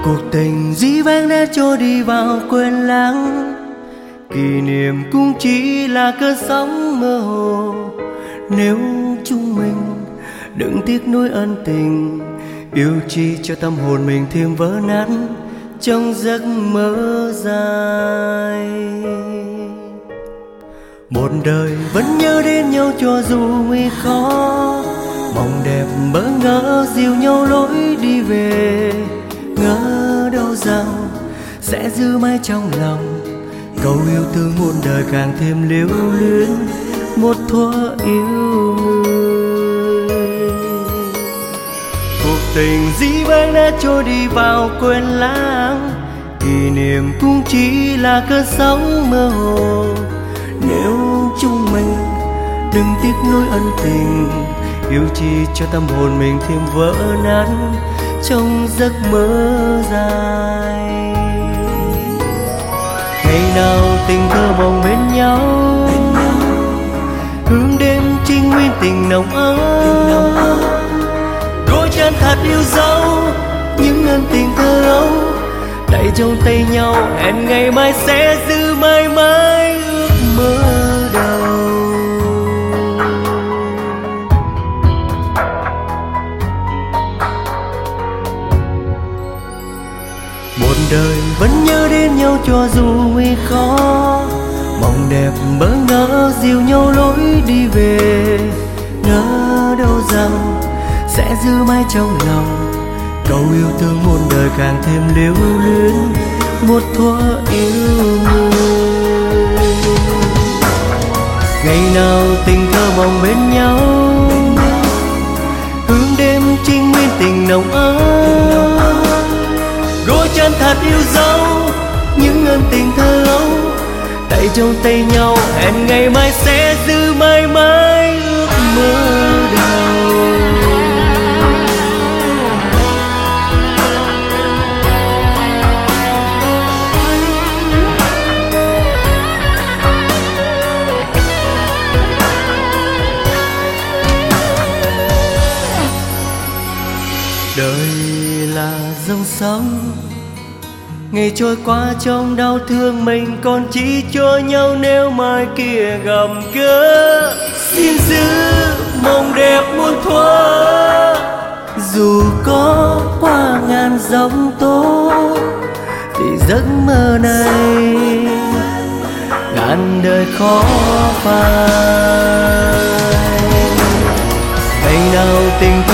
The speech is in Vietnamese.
Cuộc tình dĩ vãng đã trôi đi vào quên lãng, kỷ niệm cũng chỉ là cơn sóng mơ hồ. Nếu chúng mình đừng tiếc nuối ân tình, yêu chi cho tâm hồn mình thêm vỡ nát trong giấc mơ dài. Một đời vẫn nhớ đến nhau cho dù nguy khó, mong đẹp bỡ ngỡ dìu nhau lối đi về. Ngỡ đâu rằng sẽ giữ mãi trong lòng câu yêu thương muôn đời càng thêm lưu luyến một thuở yêu người. Cuộc tình dĩ vãng đã trôi đi vào quên lãng, kỷ niệm cũng chỉ là cơn sóng mơ hồ. Nếu chúng mình đừng tiếc nuối ân tình, yêu chi cho tâm hồn mình thêm vỡ nát trong giấc mơ dài. Ngày nào tình thơ mong bên nhau, hướng đến trinh nguyên tình nồng ấm. Đôi chân thật yêu dấu những ân tình thơ ấu, tay trong tay nhau hẹn ngày mai sẽ giữ mãi mãi ước mơ đầu. Một đời vẫn nhớ đến nhau cho dù nguy khó, mong đẹp bỡ ngỡ dìu nhau lối đi về. Ngỡ đâu rằng sẽ giữ mãi trong lòng câu yêu thương muôn đời càng thêm lưu luyến một thuở yêu người. Ngày nào tình thơ mong bên nhau, hướng đêm trinh nguyên tình nồng ấm. Đôi chân thật yêu dấu những ân tình thơ ấu, tay trong tay nhau hẹn ngày mai sẽ giữ mãi mãi ước mơ đầu. Đời là dòng sông, ngày trôi qua trong đau thương mình còn chỉ cho nhau nếu mai kia gặp gỡ. Xin giữ mộng đẹp muôn thuở, dù có qua ngàn giông tố thì giấc mơ này ngàn đời khó phai. Ngày nào tình